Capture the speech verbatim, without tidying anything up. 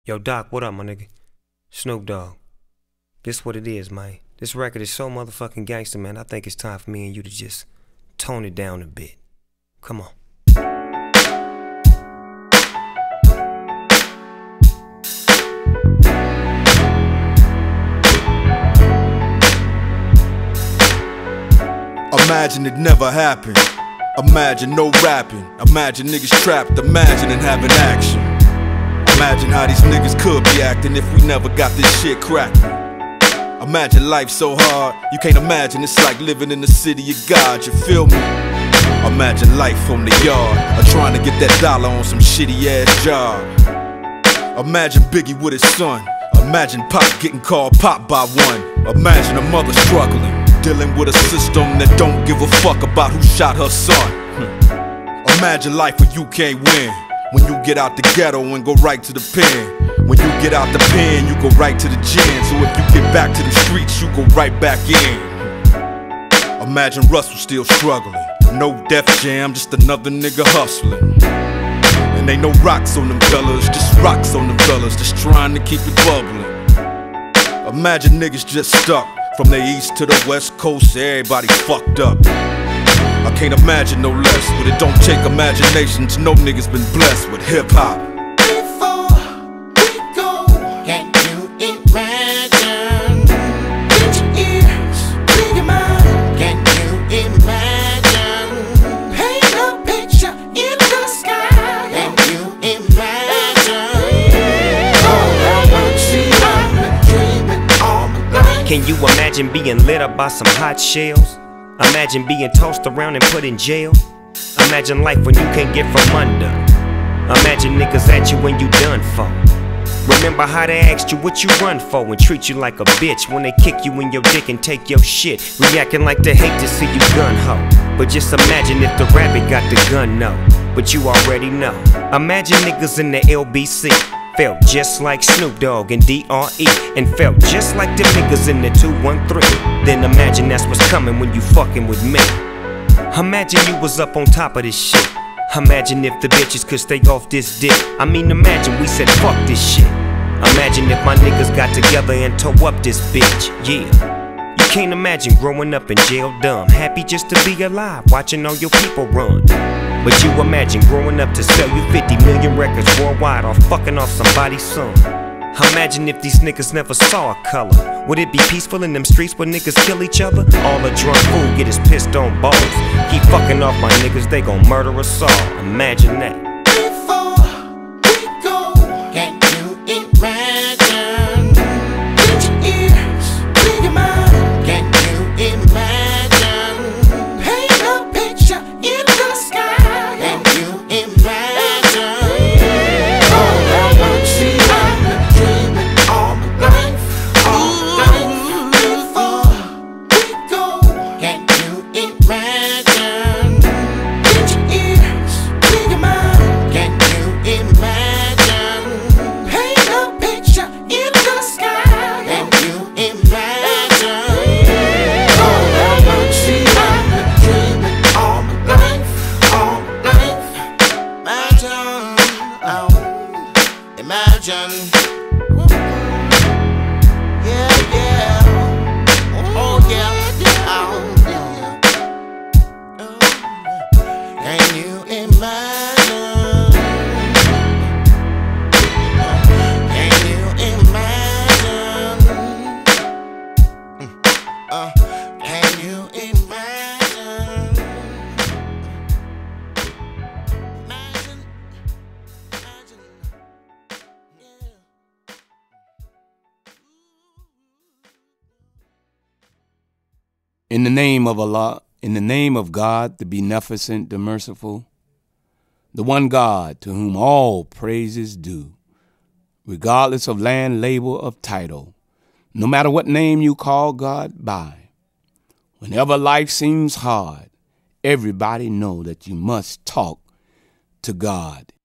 Yo, Doc, what up, my nigga? Snoop Dogg. This what it is, man. This record is so motherfucking gangster, man. I think it's time for me and you to just tone it down a bit. Come on. Imagine it never happened. Imagine no rapping. Imagine niggas trapped. Imagine and having action. Imagine how these niggas could be acting if we never got this shit cracking. Imagine life so hard, you can't imagine it's like living in the city of God, you feel me? Imagine life on the yard, or trying to get that dollar on some shitty ass job. Imagine Biggie with his son. Imagine Pop getting called Pop by one. Imagine a mother struggling, dealing with a system that don't give a fuck about who shot her son. hmm. Imagine life where you can't win, when you get out the ghetto and go right to the pen. When you get out the pen, you go right to the gym. So if you get back to the streets, you go right back in. Imagine Russell still struggling, no Def Jam, just another nigga hustling. And ain't no rocks on them fellas, just rocks on them fellas, just trying to keep it bubbling. Imagine niggas just stuck, from the east to the west coast, everybody fucked up. I can't imagine no less, but it don't take imagination to know niggas been blessed with hip-hop. Can you imagine being lit up by some hot shells? Imagine being tossed around and put in jail. Imagine life when you can't get from under. Imagine niggas at you when you done for. Remember how they asked you what you run for and treat you like a bitch when they kick you in your dick and take your shit, reacting like they hate to see you gun ho. But just imagine if the rabbit got the gun, no. But you already know. Imagine niggas in the L B C felt just like Snoop Dogg and D R E, and felt just like them niggas in the two one three. Then imagine that's what's coming when you fucking with me. Imagine you was up on top of this shit. Imagine if the bitches could stay off this dick. I mean, imagine we said fuck this shit. Imagine if my niggas got together and tore up this bitch, yeah. You can't imagine growing up in jail dumb, happy just to be alive, watching all your people run. But you imagine growing up to sell you fifty million records worldwide or fucking off somebody's son. Imagine if these niggas never saw a color. Would it be peaceful in them streets where niggas kill each other? All a drunk fool get his pissed on balls. Keep fucking off my niggas, they gon' murder us all. Imagine that. Imagine, yeah, yeah, oh yeah, oh yeah. Can you imagine? Can you imagine? Uh, can you imagine? Imagine, imagine. In the name of Allah, in the name of God, the Beneficent, the Merciful, the one God to whom all praise is due, regardless of land, label, of title, no matter what name you call God by. Whenever life seems hard, everybody know that you must talk to God.